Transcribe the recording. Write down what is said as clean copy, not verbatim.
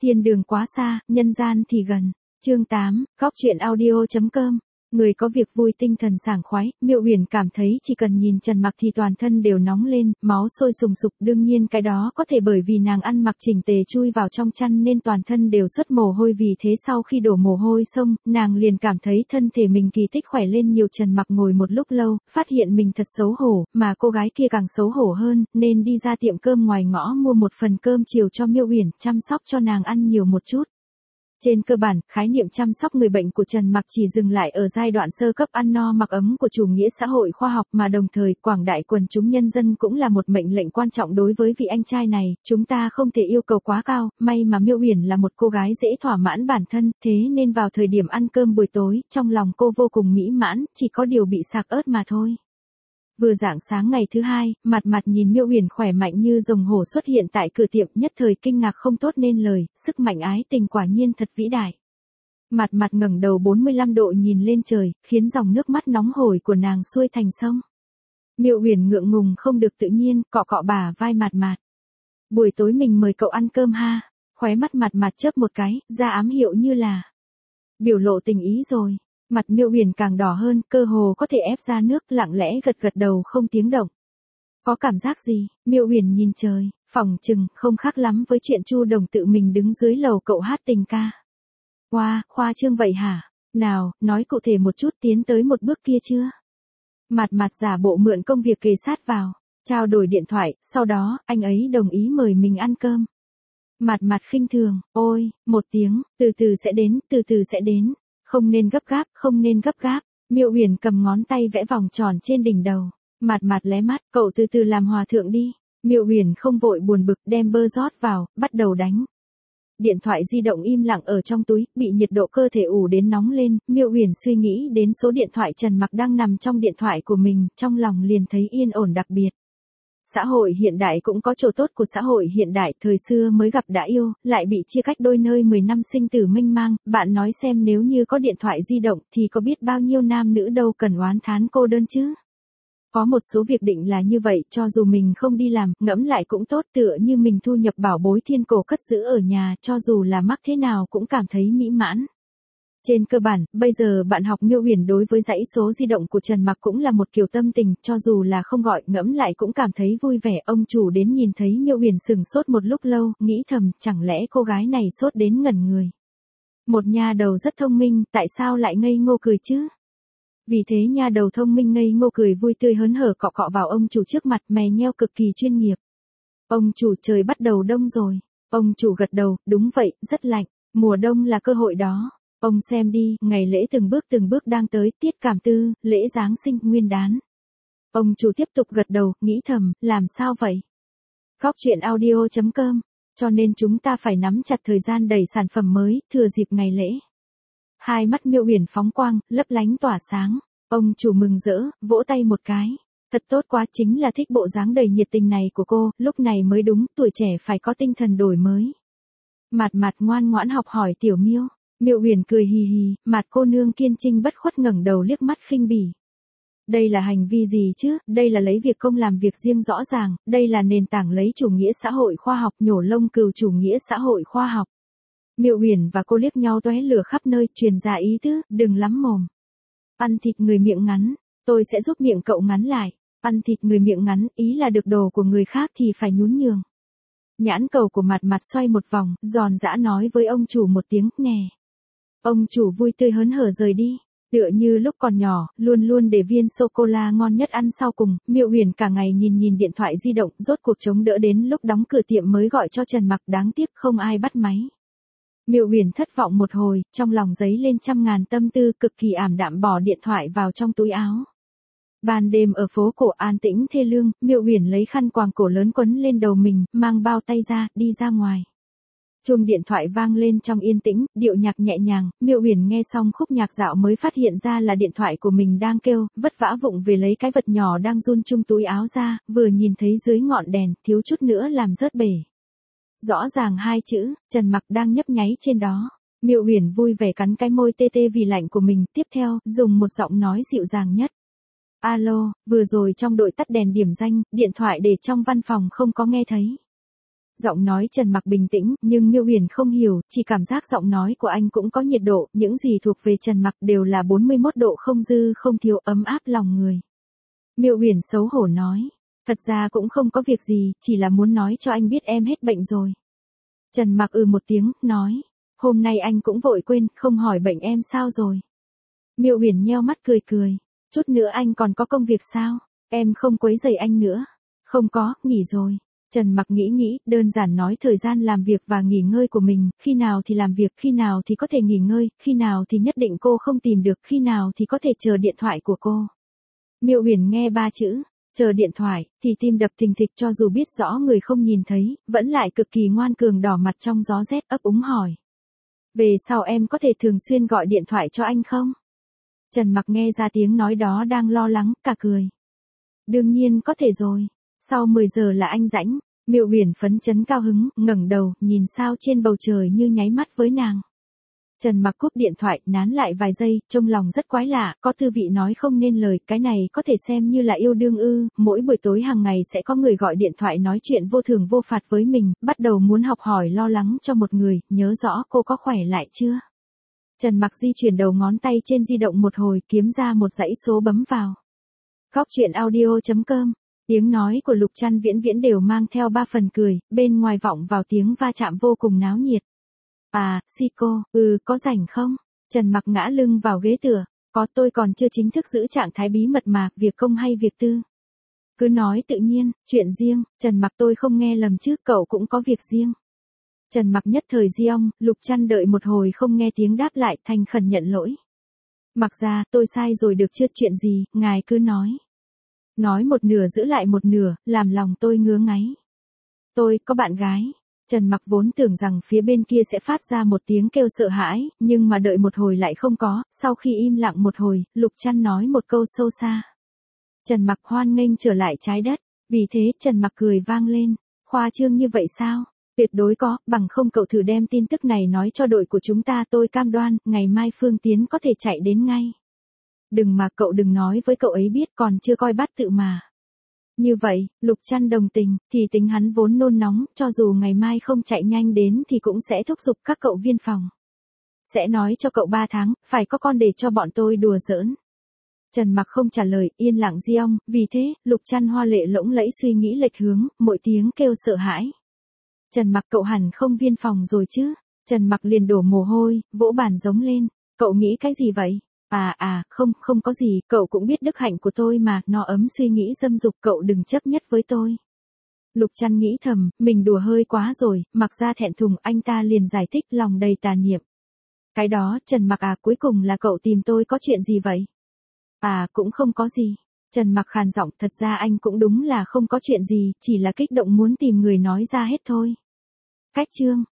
Thiên đường quá xa, nhân gian thì gần. Chương 8, Góc truyện audio.com. Người có việc vui tinh thần sảng khoái, Miệu Uyển cảm thấy chỉ cần nhìn Trần Mặc thì toàn thân đều nóng lên, máu sôi sùng sục, đương nhiên cái đó có thể bởi vì nàng ăn mặc chỉnh tề chui vào trong chăn nên toàn thân đều xuất mồ hôi, vì thế sau khi đổ mồ hôi xong, nàng liền cảm thấy thân thể mình kỳ tích khỏe lên nhiều. Trần Mặc ngồi một lúc lâu, phát hiện mình thật xấu hổ, mà cô gái kia càng xấu hổ hơn, nên đi ra tiệm cơm ngoài ngõ mua một phần cơm chiều cho Miệu Uyển, chăm sóc cho nàng ăn nhiều một chút. Trên cơ bản, khái niệm chăm sóc người bệnh của Trần Mặc chỉ dừng lại ở giai đoạn sơ cấp ăn no mặc ấm của chủ nghĩa xã hội khoa học, mà đồng thời quảng đại quần chúng nhân dân cũng là một mệnh lệnh quan trọng đối với vị anh trai này. Chúng ta không thể yêu cầu quá cao, may mà Miệu Uyển là một cô gái dễ thỏa mãn bản thân, thế nên vào thời điểm ăn cơm buổi tối, trong lòng cô vô cùng mỹ mãn, chỉ có điều bị sạc ớt mà thôi. Vừa rạng sáng ngày thứ hai, Mặt Mặt nhìn Miệu Uyển khỏe mạnh như rồng hổ xuất hiện tại cửa tiệm, nhất thời kinh ngạc không tốt nên lời, sức mạnh ái tình quả nhiên thật vĩ đại. Mặt Mặt ngẩng đầu 45 độ nhìn lên trời, khiến dòng nước mắt nóng hổi của nàng xuôi thành sông. Miệu Uyển ngượng ngùng không được tự nhiên, cọ cọ bả vai Mặt Mặt. Buổi tối mình mời cậu ăn cơm ha. Khóe mắt Mặt Mặt chớp một cái, ra ám hiệu như là biểu lộ tình ý rồi. Mặt Miệu Uyển càng đỏ hơn, cơ hồ có thể ép ra nước, lặng lẽ gật gật đầu không tiếng động. Có cảm giác gì? Miệu Uyển nhìn trời, phỏng chừng không khác lắm với chuyện Chu Đồng tự mình đứng dưới lầu cậu hát tình ca. Wow, khoa trương vậy hả? Nào, nói cụ thể một chút, tiến tới một bước kia chưa? Mặt Mặt giả bộ mượn công việc kề sát vào, trao đổi điện thoại, sau đó, anh ấy đồng ý mời mình ăn cơm. Mặt Mặt khinh thường, ôi, một tiếng, từ từ sẽ đến, từ từ sẽ đến. Không nên gấp gáp, không nên gấp gáp. Miệu Uyển cầm ngón tay vẽ vòng tròn trên đỉnh đầu. Mặt Mặt lé mắt, cậu từ từ làm hòa thượng đi. Miệu Uyển không vội buồn bực, đem bơ rót vào, bắt đầu đánh. Điện thoại di động im lặng ở trong túi, bị nhiệt độ cơ thể ủ đến nóng lên. Miệu Uyển suy nghĩ đến số điện thoại Trần Mặc đang nằm trong điện thoại của mình, trong lòng liền thấy yên ổn đặc biệt. Xã hội hiện đại cũng có chỗ tốt của xã hội hiện đại, thời xưa mới gặp đã yêu, lại bị chia cách đôi nơi 10 năm sinh tử mênh mang, bạn nói xem nếu như có điện thoại di động thì có biết bao nhiêu nam nữ đâu cần oán thán cô đơn chứ. Có một số việc định là như vậy, cho dù mình không đi làm, ngẫm lại cũng tốt, tựa như mình thu nhập bảo bối thiên cổ cất giữ ở nhà, cho dù là mắc thế nào cũng cảm thấy mỹ mãn. Trên cơ bản, bây giờ bạn học Miệu Uyển đối với dãy số di động của Trần Mặc cũng là một kiểu tâm tình, cho dù là không gọi, ngẫm lại cũng cảm thấy vui vẻ. Ông chủ đến nhìn thấy Miệu Uyển sừng sốt một lúc lâu, nghĩ thầm, chẳng lẽ cô gái này sốt đến ngẩn người. Một nha đầu rất thông minh, tại sao lại ngây ngô cười chứ? Vì thế nha đầu thông minh ngây ngô cười vui tươi hớn hở cọ cọ vào ông chủ trước mặt, mè nheo cực kỳ chuyên nghiệp. Ông chủ, trời bắt đầu đông rồi. Ông chủ gật đầu, đúng vậy, rất lạnh, mùa đông là cơ hội đó. Ông xem đi, ngày lễ từng bước đang tới, tiết cảm tư, lễ Giáng sinh, Nguyên đán. Ông chủ tiếp tục gật đầu, nghĩ thầm, làm sao vậy? Góc truyện audio.com, cho nên chúng ta phải nắm chặt thời gian đẩy sản phẩm mới, thừa dịp ngày lễ. Hai mắt Miệu Uyển phóng quang, lấp lánh tỏa sáng. Ông chủ mừng rỡ, vỗ tay một cái. Thật tốt quá, chính là thích bộ dáng đầy nhiệt tình này của cô, lúc này mới đúng, tuổi trẻ phải có tinh thần đổi mới. Mặt Mặt ngoan ngoãn học hỏi tiểu Miêu. Miệu Uyển cười hì hì, Mặt cô nương kiên trinh bất khuất ngẩng đầu liếc mắt khinh bỉ. Đây là hành vi gì chứ, đây là lấy việc công làm việc riêng rõ ràng, đây là nền tảng lấy chủ nghĩa xã hội khoa học nhổ lông cừu chủ nghĩa xã hội khoa học. Miệu Uyển và cô liếc nhau tóe lửa khắp nơi, truyền ra ý tứ, đừng lắm mồm. Ăn thịt người miệng ngắn, tôi sẽ giúp miệng cậu ngắn lại. Ăn thịt người miệng ngắn, ý là được đồ của người khác thì phải nhún nhường. Nhãn cầu của Mặt Mặt xoay một vòng, giòn giã nói với ông chủ một tiếng, nè. Ông chủ vui tươi hớn hở rời đi, tựa như lúc còn nhỏ, luôn luôn để viên sô-cô-la ngon nhất ăn sau cùng. Miệu Uyển cả ngày nhìn điện thoại di động, rốt cuộc chống đỡ đến lúc đóng cửa tiệm mới gọi cho Trần Mặc, đáng tiếc không ai bắt máy. Miệu Uyển thất vọng một hồi, trong lòng dấy lên trăm ngàn tâm tư, cực kỳ ảm đạm bỏ điện thoại vào trong túi áo. Ban đêm ở phố cổ an tĩnh thê lương, Miệu Uyển lấy khăn quàng cổ lớn quấn lên đầu mình, mang bao tay ra, đi ra ngoài. Chuông điện thoại vang lên trong yên tĩnh, điệu nhạc nhẹ nhàng, Miệu Uyển nghe xong khúc nhạc dạo mới phát hiện ra là điện thoại của mình đang kêu, vất vã vụng về lấy cái vật nhỏ đang run chung túi áo ra, vừa nhìn thấy dưới ngọn đèn, thiếu chút nữa làm rớt bể. Rõ ràng hai chữ, Trần Mặc đang nhấp nháy trên đó. Miệu Uyển vui vẻ cắn cái môi tê tê vì lạnh của mình, tiếp theo, dùng một giọng nói dịu dàng nhất. Alo, vừa rồi trong đội tắt đèn điểm danh, điện thoại để trong văn phòng không có nghe thấy. Giọng nói Trần Mặc bình tĩnh, nhưng Miêu Uyển không hiểu, chỉ cảm giác giọng nói của anh cũng có nhiệt độ, những gì thuộc về Trần Mặc đều là 41 độ không dư không thiếu, ấm áp lòng người. Miêu Uyển xấu hổ nói, thật ra cũng không có việc gì, chỉ là muốn nói cho anh biết em hết bệnh rồi. Trần Mặc một tiếng, nói, hôm nay anh cũng vội quên, không hỏi bệnh em sao rồi. Miêu Uyển nheo mắt cười cười, chút nữa anh còn có công việc sao, em không quấy rầy anh nữa. Không có, nghỉ rồi. Trần Mặc nghĩ, đơn giản nói thời gian làm việc và nghỉ ngơi của mình, khi nào thì làm việc, khi nào thì có thể nghỉ ngơi, khi nào thì nhất định cô không tìm được, khi nào thì có thể chờ điện thoại của cô. Miêu Uyển nghe 3 chữ, chờ điện thoại, thì tim đập thình thịch, cho dù biết rõ người không nhìn thấy, vẫn lại cực kỳ ngoan cường đỏ mặt trong gió rét, ấp úng hỏi. Về sau em có thể thường xuyên gọi điện thoại cho anh không? Trần Mặc nghe ra tiếng nói đó đang lo lắng, cả cười. Đương nhiên có thể rồi. Sau 10 giờ là anh rảnh. Miêu Uyển phấn chấn cao hứng, ngẩng đầu, nhìn sao trên bầu trời như nháy mắt với nàng. Trần Mặc cúp điện thoại, nán lại vài giây, trong lòng rất quái lạ, có tư vị nói không nên lời, cái này có thể xem như là yêu đương ư? Mỗi buổi tối hàng ngày sẽ có người gọi điện thoại nói chuyện vô thưởng vô phạt với mình, bắt đầu muốn học hỏi lo lắng cho một người, nhớ rõ cô có khỏe lại chưa? Trần Mặc di chuyển đầu ngón tay trên di động một hồi, kiếm ra một dãy số bấm vào. Góc chuyện audio.com. Tiếng nói của Lục Trăn Viễn Viễn đều mang theo 3 phần cười, bên ngoài vọng vào tiếng va chạm vô cùng náo nhiệt. À, Siko, có rảnh không? Trần Mặc ngã lưng vào ghế tựa, có, tôi còn chưa chính thức giữ trạng thái bí mật mà, việc công hay việc tư? Cứ nói tự nhiên, chuyện riêng. Trần Mặc, tôi không nghe lầm chứ, cậu cũng có việc riêng. Trần Mặc nhất thời giong, Lục Trăn đợi một hồi không nghe tiếng đáp lại, thành khẩn nhận lỗi. Mặc ra, tôi sai rồi được chưa, chuyện gì, ngài cứ nói. Nói một nửa giữ lại một nửa, làm lòng tôi ngứa ngáy. Tôi có bạn gái. Trần Mặc vốn tưởng rằng phía bên kia sẽ phát ra một tiếng kêu sợ hãi, nhưng mà đợi một hồi lại không có, sau khi im lặng một hồi, Lục Trăn nói một câu sâu xa. Trần Mặc hoan nghênh trở lại trái đất, vì thế Trần Mặc cười vang lên, khoa trương như vậy sao? Tuyệt đối có, bằng không cậu thử đem tin tức này nói cho đội của chúng ta, tôi cam đoan, ngày mai Phương Tiến có thể chạy đến ngay. Đừng mà cậu đừng nói với cậu ấy biết, còn chưa coi bát tự mà. Như vậy, Lục Trăn đồng tình, thì tính hắn vốn nôn nóng, cho dù ngày mai không chạy nhanh đến thì cũng sẽ thúc giục các cậu viên phòng. Sẽ nói cho cậu 3 tháng, phải có con để cho bọn tôi đùa giỡn. Trần Mặc không trả lời, yên lặng giong, vì thế, Lục Trăn hoa lệ lỗng lẫy suy nghĩ lệch hướng, mỗi tiếng kêu sợ hãi. Trần Mặc, cậu hẳn không viên phòng rồi chứ? Trần Mặc liền đổ mồ hôi, vỗ bàn giống lên, cậu nghĩ cái gì vậy? Không có gì, cậu cũng biết đức hạnh của tôi mà, nó ấm suy nghĩ dâm dục, cậu đừng chấp nhất với tôi. Lục Trăn nghĩ thầm, mình đùa hơi quá rồi, Mặc ra thẹn thùng, anh ta liền giải thích lòng đầy tà niệm. Cái đó, Trần Mặc cuối cùng là cậu tìm tôi có chuyện gì vậy? Cũng không có gì. Trần Mặc khàn giọng, thật ra anh cũng đúng là không có chuyện gì, chỉ là kích động muốn tìm người nói ra hết thôi. Cách chương.